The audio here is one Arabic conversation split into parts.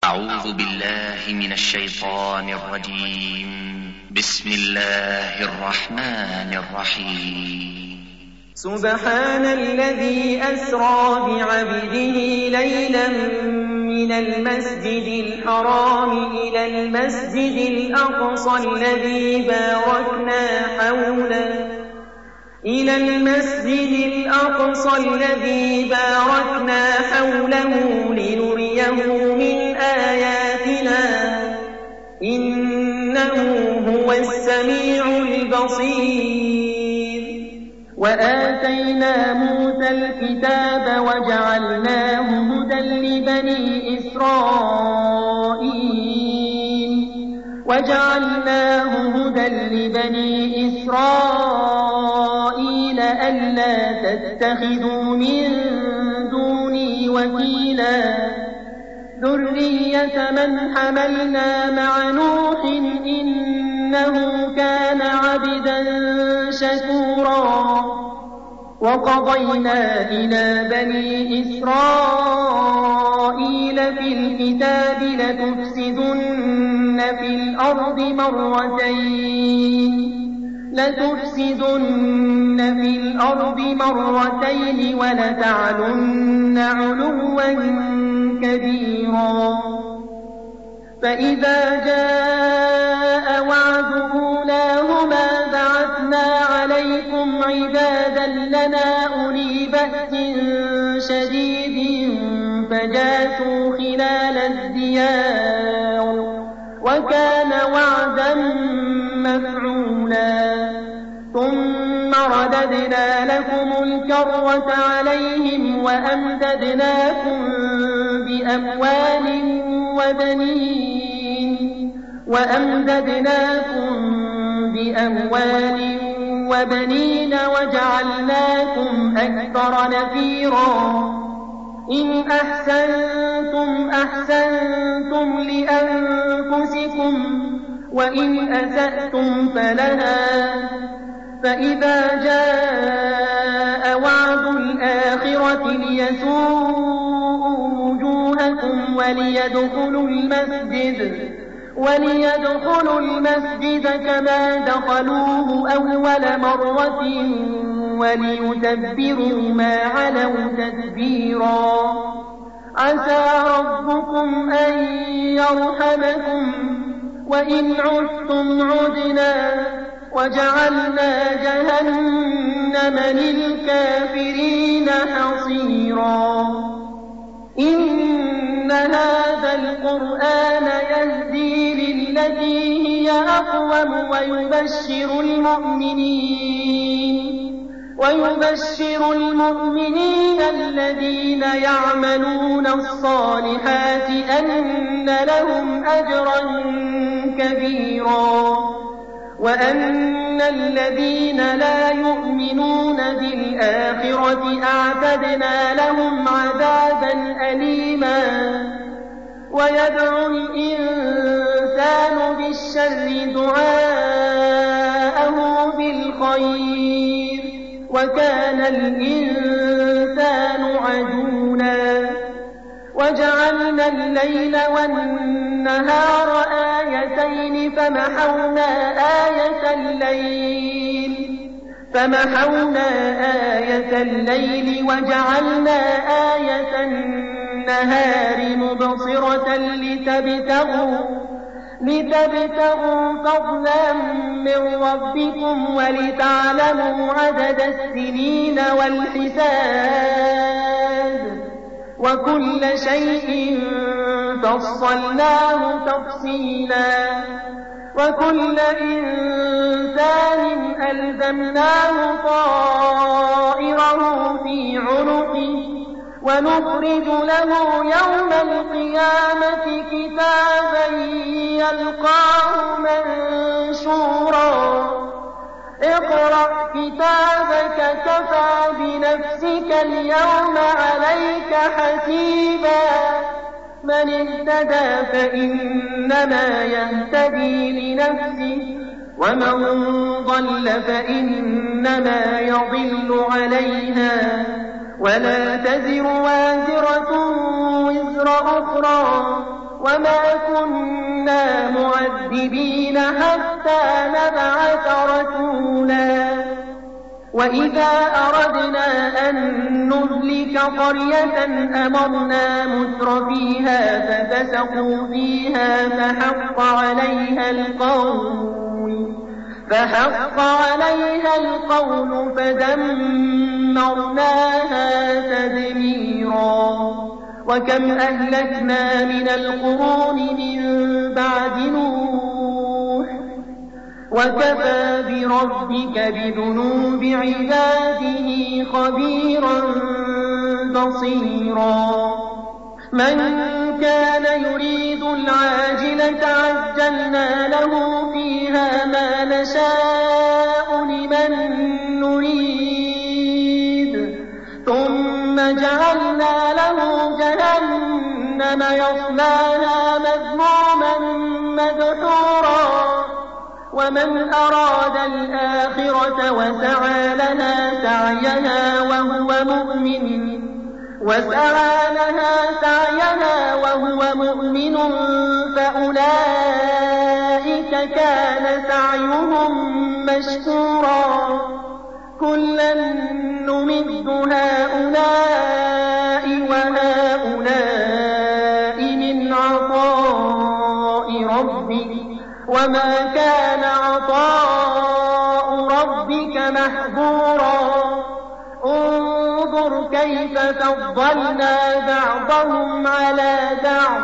أعوذ بالله من الشيطان الرجيم. بسم الله الرحمن الرحيم. سبحان الذي أسرى بعبده ليلا من المسجد الحرام إلى المسجد الأقصى الذي باركنا حوله لنريه من آياتنا إنه هو السميع البصير. وآتينا موسى الكتاب وجعلناه هدى لبني إسرائيل ألا تتخذوا من دوني وكيلا ذرية من حملنا مع نوح إنه كان عبدا شكورا. وقضينا إلى بني إسرائيل في الكتاب لتفسدن في الأرض مرتين ولتعلن علوا كبيرا. فإذا جاء وعد أولاهما بعثنا عليكم عبادا لنا أولي بأس شديد فجاسوا خلال الديار وكان وعدا مفعولا. ثم رددنا لكم الكرة عليهم وأمددناكم بأموال وبنين وجعلناكم أكثر نفيرا. إن أحسنتم أحسنتم لأنفسكم وإن أسأتم فلها. فإذا جاء وعد الآخرة ليسوءوا وجوهكم وليدخلوا المسجد كما دخلوه أول مرة وليتبروا ما علوا تتبيرا. عسى ربكم أن يرحمكم وإن عدتم عدنا وجعلنا جهنم للكافرين حصيرا. إن هذا القرآن يهدي للتي هي أقوم ويبشر المؤمنين الذين يعملون الصالحات أن لهم أجرا كبيرا وأن الذين لا يؤمنون بالآخرة أعتدنا لهم عذابا أليما. ويدعو الإنسان بالشر دعاءه بالخير وكان الإنسان عجولا. وجعلنا الليل والنهار آيتين فمحونا آية الليل وجعلنا آية النهار مبصرة لتبتغوا فضلا من ربكم ولتعلموا عدد السنين والحساب وكل شيء فصلناه تفصيلا. وكل إنسان ألزمناه طائره في عنقه ونخرج له يوم القيامة كتابا يلقاه منشورا. اقرأ كتابك كفى بنفسك اليوم عليك حسيبا. من اهتدى فإنما يهتدي لنفسه ومن ضل فإنما يضل عليها ولا تزر وازرة وزر أخرى وما كنا معذبين حتى نبعث رسولا وإذا أردنا أن نهلك قرية أمرنا مترفيها ففسقوا فيها فحق عليها القول فدمرناها تدميرا وكم أهلكنا من القرون من بعد نوح وكفى بربك بذنوب عباده خبيرا بصيرا من كان يريد العاجلة عجلنا له فيها ما نشاء لمن نريد ثم جعلنا له جهنم يصلاها مذموما مدحورا ومن أراد الآخرة وسعى لها سعيها وهو مؤمن فأولئك كان سعيهم مشكورا كلا نمد هؤلاء وهؤلاء من عطاء ربك وما كان عطاء ربك محظورا انظر كيف فضلنا بعضهم على بعض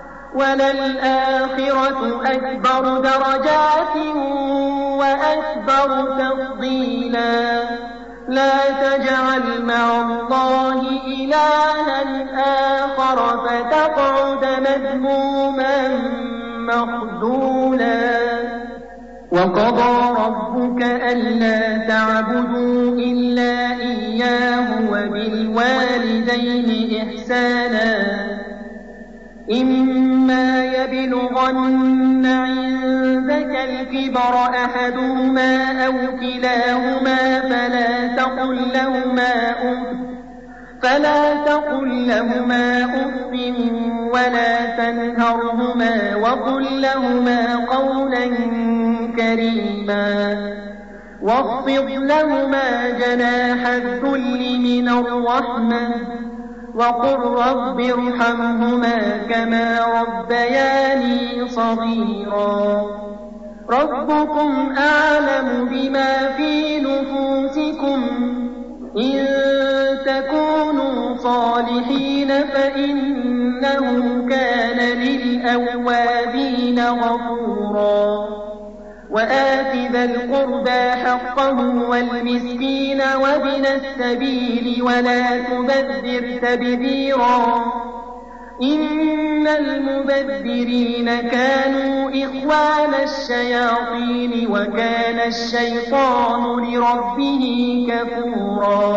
وللآخرة أكبر درجات وأكبر تفضيلا لا تجعل مع الله إلها آخر فتقعد مذموما مخذولا وقضى ربك ألا تعبدوا إلا إياه وبالوالدين إحسانا إما يبلغن عندك الكبر أحدهما أو كلاهما فلا تقل لهما أف ولا تنهرهما وقل لهما قولا كريما واخفض لهما جناح الذل من الرحمة وقل رب ارحمهما كما ربياني صغيرا ربكم أعلم بما في نفوسكم إن تكونوا صالحين فإنه كان للأوابين غفورا وآت ذا القربى حقه والمسكين وابن السبيل ولا تبذر تبذيرا إن المبذرين كانوا إخوان الشياطين وكان الشيطان لربه كفورا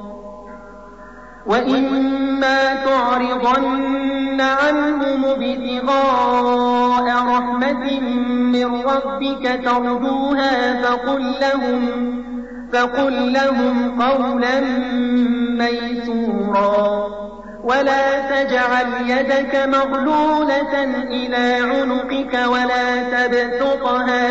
وإما تعرضن عنهم ابتغاء رحمة من ربك ترجوها فقل لهم قولا ميسورا ولا تجعل يدك مغلولة إلى عنقك ولا تبسطها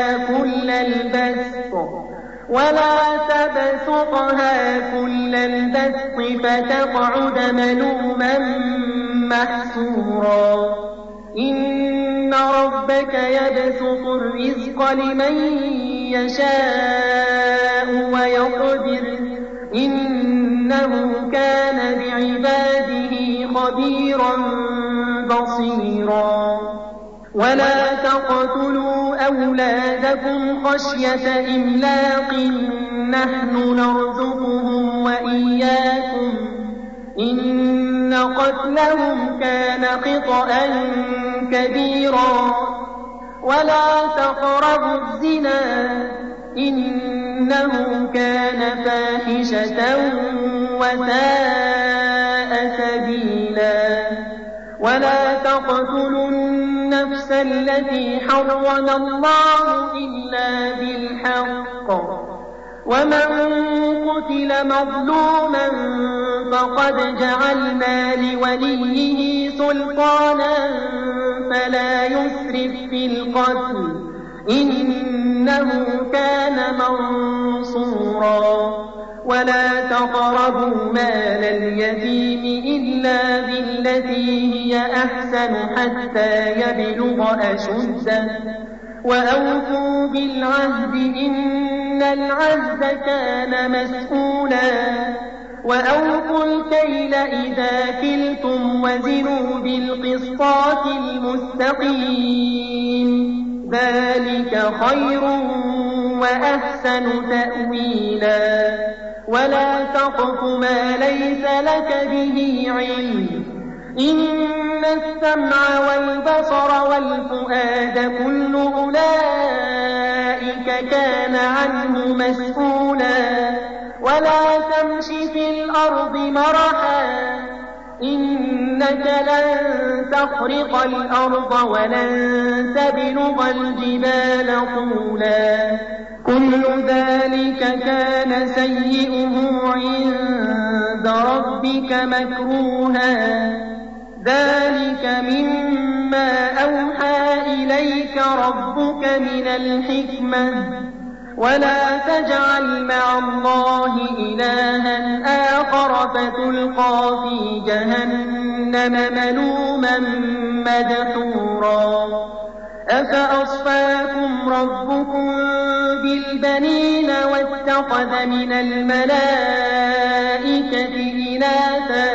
كل البسط فتقعد ملوما محسورا إن ربك يبسط الرزق لمن يشاء ويقدر إنه كان بعباده خبيرا بصيرا ولا تقتلوا أولادكم خشية إملاق نحن نرزقهم وإياكم إن قتلهم كان خطأ كبيرا ولا تقربوا الزنا إنه كان فاحشة وساء سبيلا ولا تقتلوا النفس التي حرم الله إلا بالحق ومن قتل مظلوما فقد جعلنا لوليه سلطانا فلا يسرف في القتل إنه كان منصورا ولا تقربوا مال اليتيم إلا بالتي هي أحسن حتى يبلغ أشده وأوفوا بالعهد إن العهد كان مسؤولا وأوفوا الكيل إذا كلتم وزنوا بالقسطاس المستقيم ذلك خير وأحسن تأويلا ولا تقف ما ليس لك به علم إن السمع والبصر والفؤاد كل أولئك كان عنه مسؤولا ولا تمش في الأرض مرحا إنك لن تخرق الأرض ولن تبلغ الجبال طولا كل ذلك كان سيئه عند ربك مكروها ذلك مما أوحى إليك ربك من الحكمة ولا تجعل مع الله إلها آخر فتلقى في جهنم ملوما مدحورا أفأصفاكم ربكم بالبنين واتخذ من الملائكة إناثا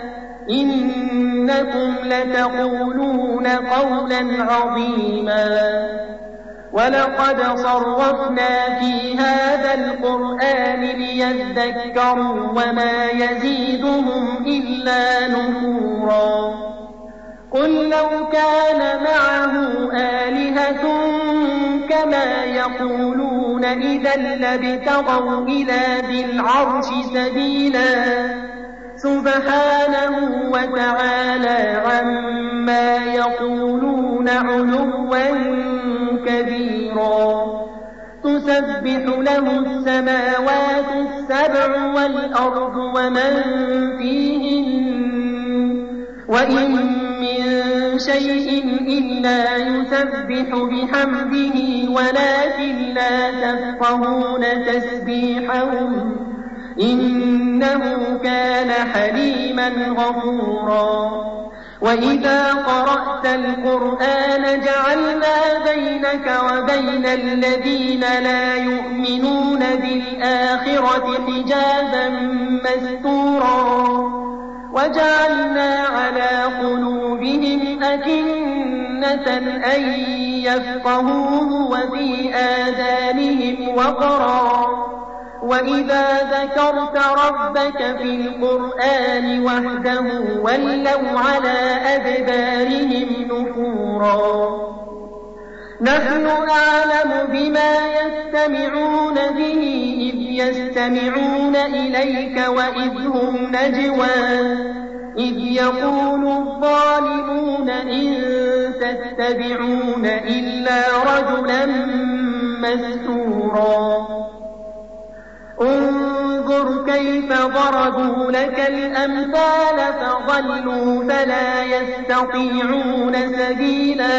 إنكم لتقولون قولا عظيما ولقد صرفنا في هذا القرآن ليذكروا وما يزيدهم إلا نفورا قل لو كان معه آلهة كما يقولون إذا لابتغوا إلى ذي العرش سبيلا سبحانه وتعالى عما يقولون علوا كبيرا تسبح له السماوات السبع والأرض ومن فيهن وإن من شيء إلا يسبح بحمده ولكن لا تفقهون تسبيحهم إنه كان حليما غفورا وإذا قرأت القرآن جعلنا بينك وبين الذين لا يؤمنون بالآخرة حجابا مستورا وجعلنا على قلوبهم أكنة أن يفقهوه وفي آذانهم وقرا وإذا ذكرت ربك في القرآن وحده ولوا على أدبارهم نفورا نحن أعلم بما يستمعون به إذ يستمعون إليك وإذ هم نجوى إذ يقول الظالمون إن تتبعون إلا رجلا مسحورا انظر كيف ضربوا لك الأمثال فضلوا فلا يستطيعون سبيلا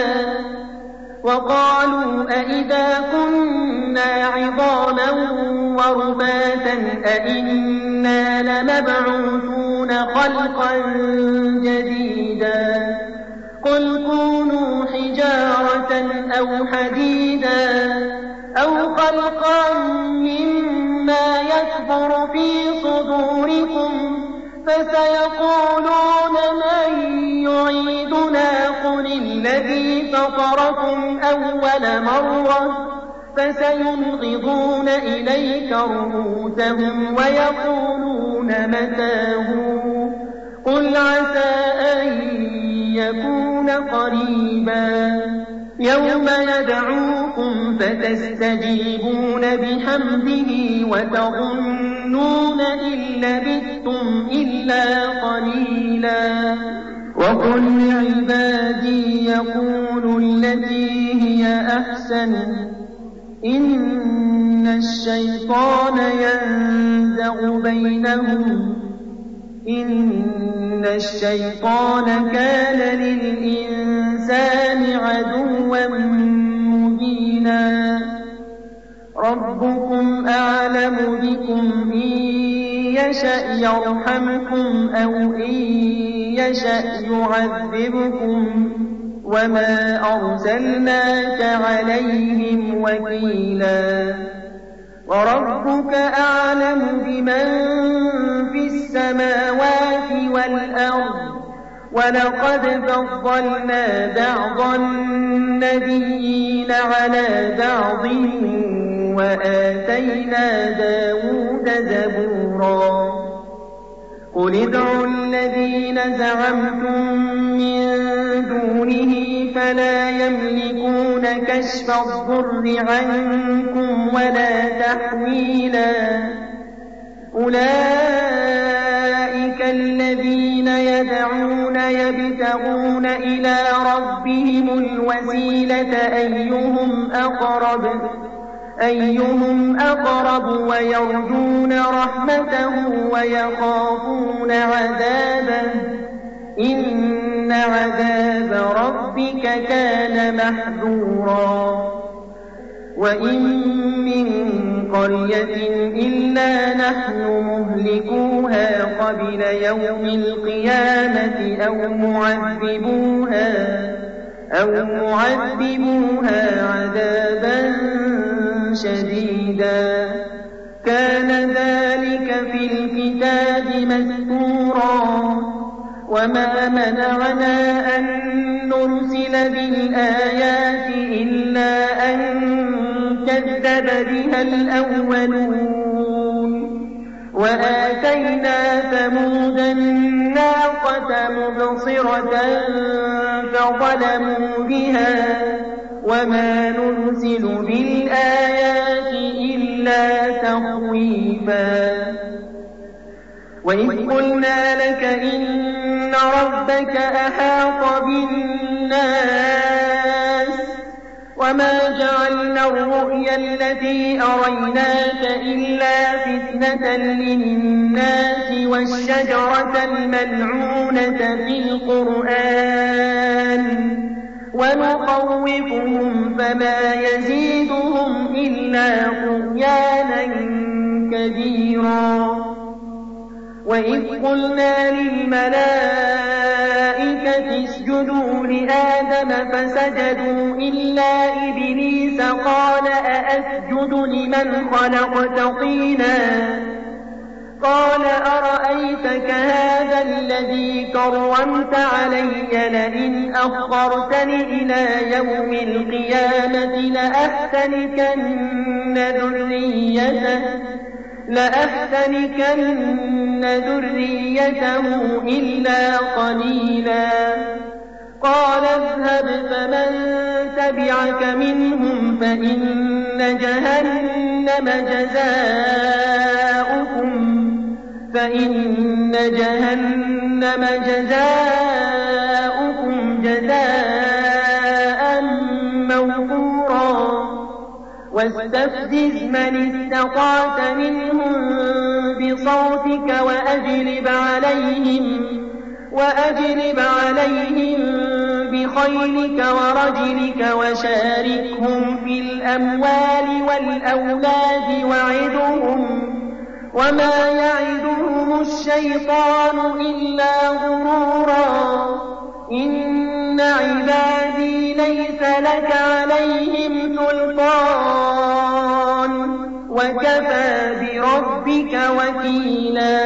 وقالوا أئذا كنا عظاما ورفاتا أئنا لمبعوثون خلقا جديدا قل كونوا حجارة أو حديدا أو خلقا مما يكبر في صدوركم فسيقولون من يعيدنا قل الذي فطركم أول مرة فسينغضون إليك رؤوسهم ويقولون متاه قل عسى أن يكون قريبا يوم يدعوكم فتستجيبون بحمده وتظنون إن لبثتم إلا قليلا وقل لعبادي يقولوا التي هي أحسن إن الشيطان ينزغ بينهم إن الشيطان كان للإنسان عدوا مبينا ربكم أعلم بكم إن يشأ يرحمكم أو إن يشأ يعذبكم وما أرسلناك عليهم وكيلا وربك أعلم بمن في السماوات والأرض ولقد فضلنا بعض النبيين على بعض وآتينا داود زبورا قل ادعوا الذين زعمتم من دونه فلا يملكون كشف الضر عنكم ولا تحويلا أولئك الذين يدعون يبتغون إلى ربهم الوسيلة أيهم أقرب ويرجون رحمته ويخافون عذابه إن عذاب ربك كان محذورا وإن من قرية إلا نحن مهلكوها قبل يوم القيامة أو معذبوها عذابا شديدا كان ذلك في الكتاب مسطورا وما منعنا أن نرسل بالآيات إلا أن كذب بها الأولون وآتينا ثمود الناقة مبصرة فظلموا بها وما نرسل بالآيات إلا تخويفا وإذ قلنا لك إن ربك أحاط بالناس وما جعلنا الرؤيا التي أريناك إلا فتنة للناس والشجرة الملعونة في القرآن ونخوفهم فما يزيدهم إلا طغيانا كبيرا وإذ قلنا للملائكة اسجدوا لآدم فسجدوا إلا إبليس قال أأسجد لمن خلقت طينا قال أرأيتك هذا الذي كرمت علي لئن أخرتني إلى يوم القيامة لأحتنكن ذريته إلا قليلا قال اذهب فمن تبعك منهم فإن جهنم جزاؤكم جزاء موفورا واستفزز من استطعت منهم بصوتك وأجلب عليهم بخيلك ورجلك وشاركهم في الأموال والأولاد وعدهم وما يعدهم الشيطان إلا غرورا إن عبادي ليس لك عليهم سلطان وكفى بربك وكيلا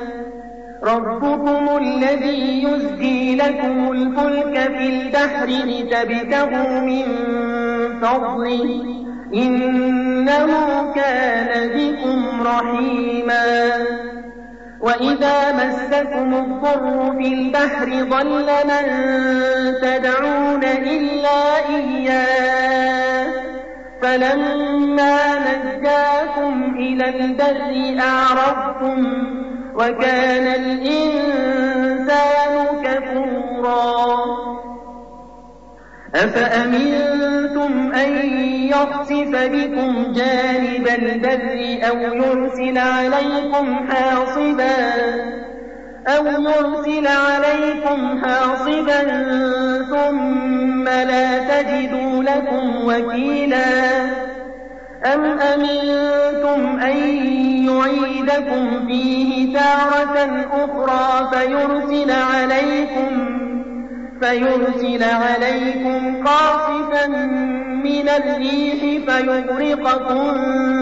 ربكم الذي يزجي لكم الفلك في البحر لتبتغوا من فضله إنه كان بكم رحيما وإذا مسكم الضر في البحر ضل من تدعون إلا إياه فلما نجاكم إلى البر أعرضتم وكان الإنسان كفورا أفأمنتم أن يخسف بكم جانب البر أو يرسل عليكم حاصبا أو يرسل عليكم حاصبا ثم لا تجدوا لكم وكيلا أم أمنتم أن يعيدكم فيه تارة أخرى فيرسل عليكم قاصفا من الريح فيغرقكم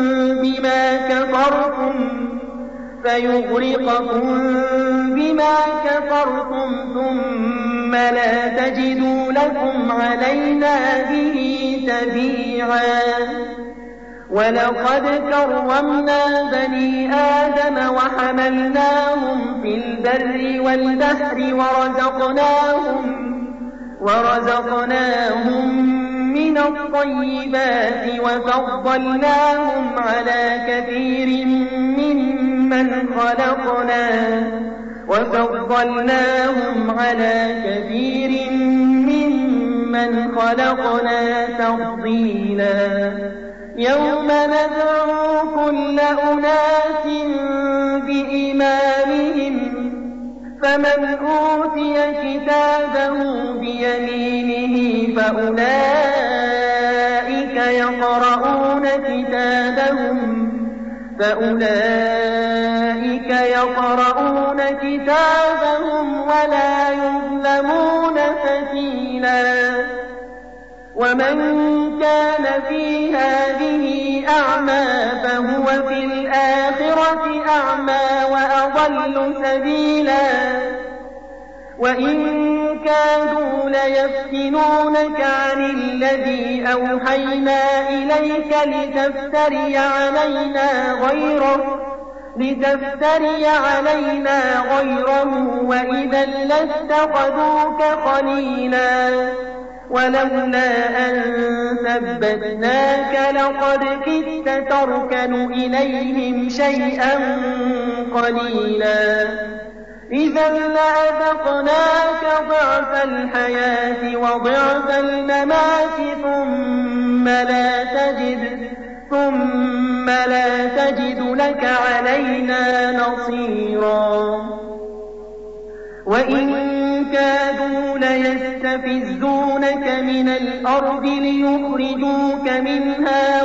بما كفرتم ثم لا تجدوا لكم علينا به تبيعا ولقد كرمنا بني آدم وحملناهم في البر والبحر ورزقناهم من الطيبات وفضلناهم على كثير ممن خلقنا تفضيلا يوم ندعو كل أناس بإمامهم فمن أوتي كتابه بيمينه فأولئك يقرؤون كتابهم ولا يظلمون فتيلا ومن كان في هذه أعمى فهو في الآخرة أعمى وأضل سبيلا وإن كادوا ليفتنونك عن الذي أوحينا إليك لتفتري علينا غيره وإذا لاتخذوك خليلا ولولا أن ثبتناك لقد كدت تركن إليهم شيئا قليلا إذا لأذقناك ضعف الحياة وضعف الممات ثم لا تجد لك علينا نصيرا وإن كادوا ليستفزونك من الأرض ليخرجوك منها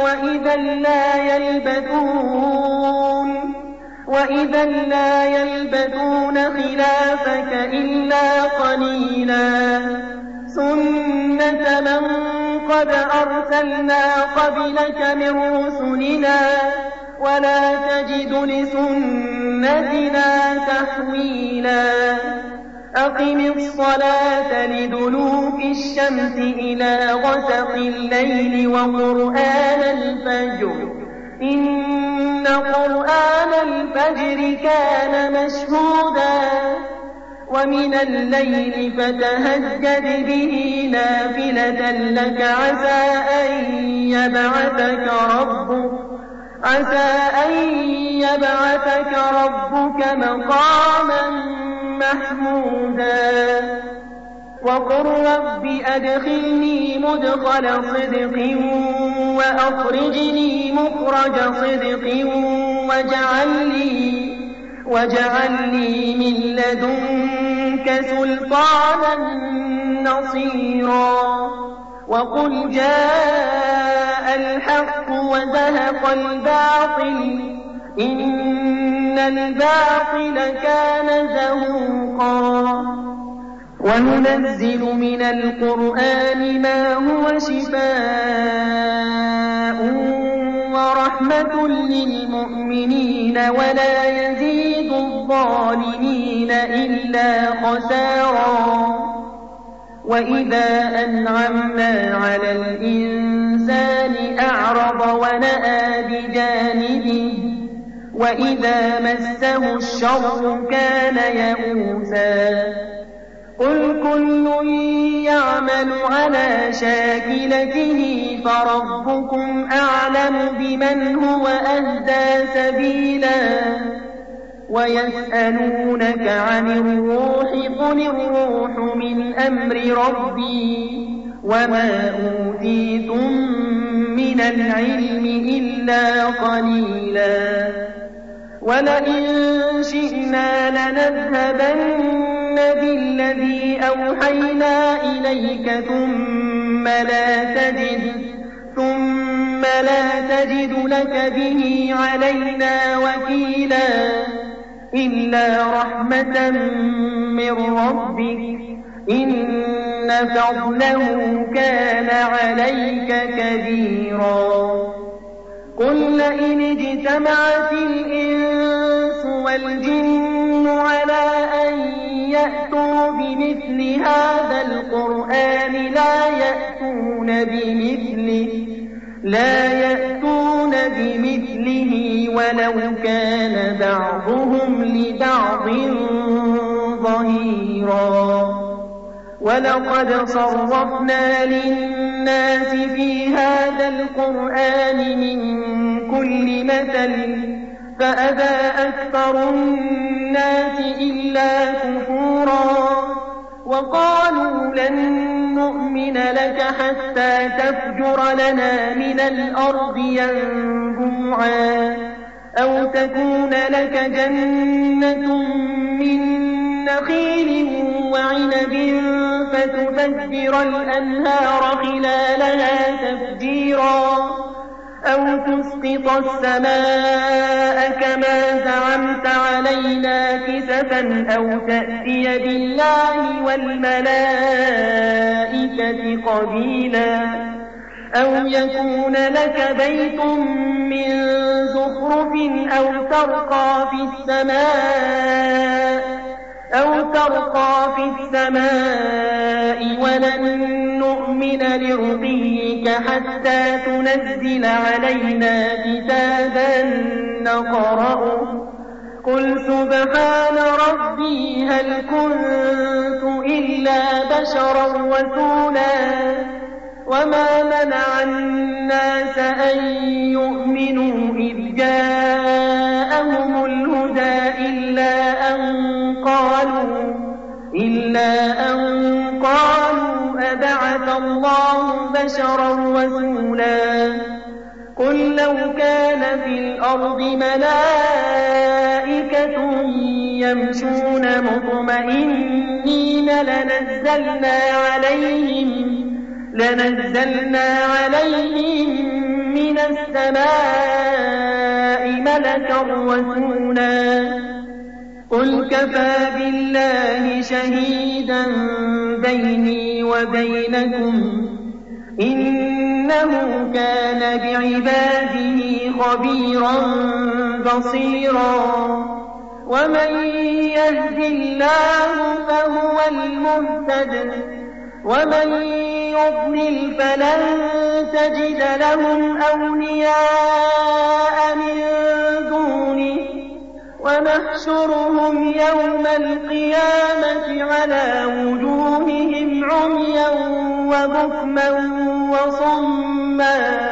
وإذا لا يلبثون خلافك إلا قليلا سنة من قد أرسلنا قبلك من رسلنا ولا تجد لسنتنا تحويلا أقم الصلاة لدلوك الشمس إلى غسق الليل وقرآن الفجر إن قرآن الفجر كان مشهودا ومن الليل فتهجد به نافلة لك عسى أن يبعثك ربك مقاما محمودا وقل رب أدخلني مدخل صدق وأخرجني مخرج صدق واجعل لي من لدنك سلطانا نصيرا وقل جاء الحق وزهق الباطل إن الباطل كان زهوقا وننزل من القرآن ما هو شفاء ورحمة للمؤمنين ولا يزيد الظالمين إلا خسارا وإذا أنعمنا على الإنسان أعرض ونأى بجانبه وإذا مسه الشر كان يئوسا قل كل يعمل على شاكلته فربكم أعلم بمن هو أهدى سبيلا ويسألونك عن الروح قل الروح من أمر ربي وما أوتيتم من العلم إلا قليلا ولئن شئنا لنذهبن بالذي أوحينا إليك ثم لا تجد لك به علينا وكيلا إلا رحمة من ربك إن فضله كان عليك كبيرا قل لئن اجتمعت الإنس والجن على أن يأتوا بمثل هذا القرآن لا يأتون بمثله ولو كان بعضهم لبعض ظهيرا ولقد صرفنا للناس في هذا القرآن من كل مثل فأبى أكثر الناس إلا كفورا وقالوا لن نؤمن لك حتى تفجر لنا من الأرض ينبوعا أو تكون لك جنة من نخيل وعنب فتفجر الأنهار خلالها تفجيرا أو تسقط السماء كما زعمت علينا كسفا أو تأتي بالله والملائكة قبيلا أو يكون لك بيت من زخرف أو ترقى في السماء ولن نؤمن لرقيك حتى تنزل علينا كتابا نقرأه قل سبحان ربي هل كنت إلا بشرا رسولا وما منع الناس أن يؤمنوا إذ جاءهم الهدى إلا أن قالوا أبعث الله بشرا رسولا قل لو كان في الأرض ملائكة يمشون مطمئنين لنزلنا عليهم من السماء ملكا رسولا قل كفى بالله شهيدا بيني وبينكم إنه كان بعباده خبيرا بصيرا ومن يهد الله فهو المهتد ومن يضلل فلن تجد لهم أولياء من دونه ونحشرهم يوم القيامة على وجوههم عميا وبكما وصما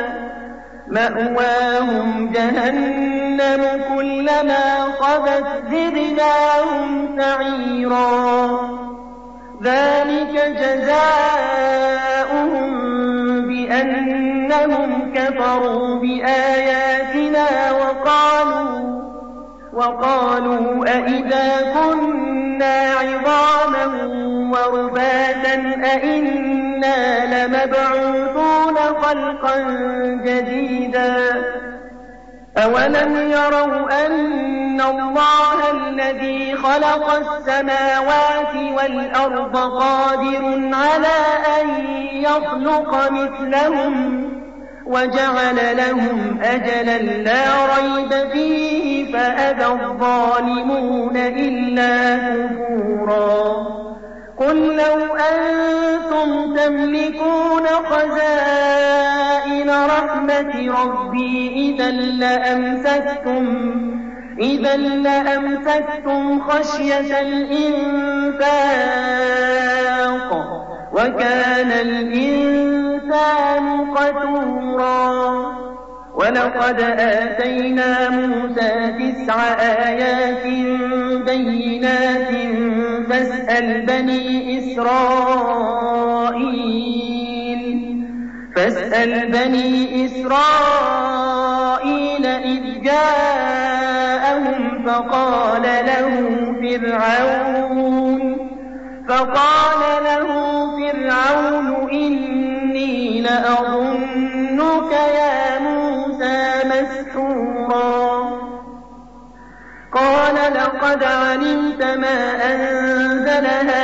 مأواهم جهنم كلما خبت زدناهم سعيرا ذلك جزاؤهم بأنهم كفروا بآياتنا وقالوا أئذا كنا عظاما ورفاتا أئنا لمبعوثون خلقا جديدا أولم يروا أن الله الذي خلق السماوات والأرض قادر على أن يخلق مثلهم وجعل لهم أجلا لا ريب فيه فأبى الظالمون إلا كفورا قل لو أنتم تملكون خزائن رحمة ربي إذا لأمسكتم خشية الإنفاق وكان الإنسان قتورا ولقد آتينا موسى 9 آيات بينات فاسأل بني إسرائيل إذ جاءهم فقال له فرعون إني لأظنك يا موسى مسحورا قال لقد علمت ما أنزل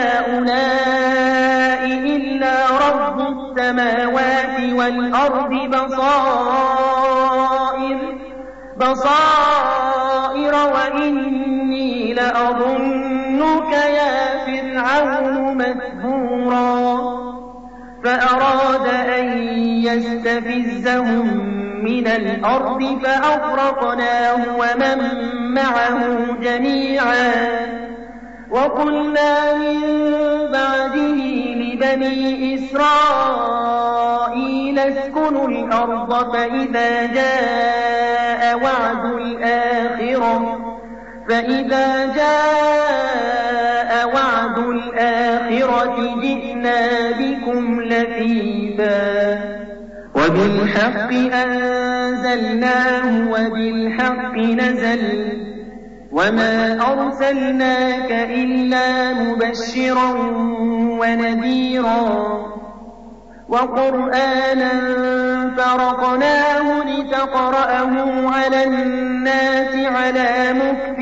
هؤلاء إلا رب السماوات والأرض بصائر وإني لأظنك يا فرعون مثبورا فأراد أن يستفزهم من الأرض فأغرقناه ومن معه جميعا وقلنا من بعده لبني إسرائيل اسكنوا الأرض فإذا جاء وعد الآخرة جئنا بكم لفيفا وبالحق أنزلناه وبالحق نزل وما أرسلناك إلا مبشرا ونذيرا وقرآنا فرقناه لتقرأه على الناس على مكث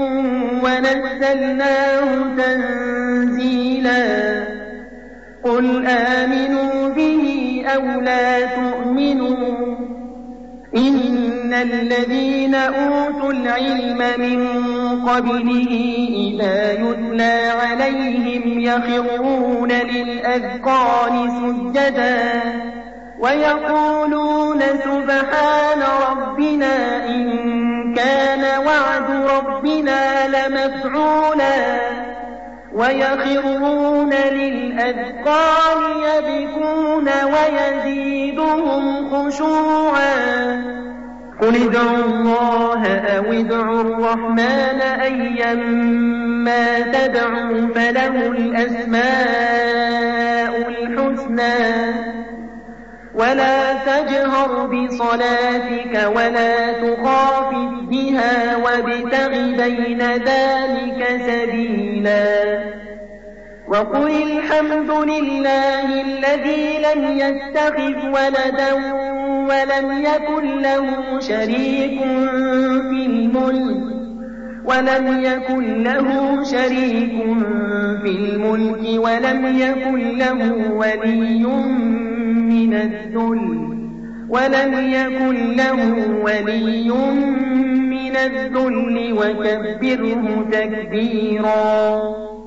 ونزلناه تنزيلا قل آمنوا به أو لا تؤمنوا إن الذين أوتوا العلم من قبله إذا يتلى عليهم يخرون للأذقان سجدا ويقولون سبحان ربنا إن كان وعد ربنا لمفعولا ويخرون للأذقان يبكون ويزيدهم خشوعا قل ادعوا الله أو ادعوا الرحمن أيما تدعوا فله الأسماء الحسنى ولا تجهر بصلاتك ولا تخافت بها وابتغ بين ذلك سبيلا وقل الحمد لله الذي لم يتخذ ولدا ولم يكن له شريك في الملك ولم يكن له ولي من الذل وكبره تكبيرا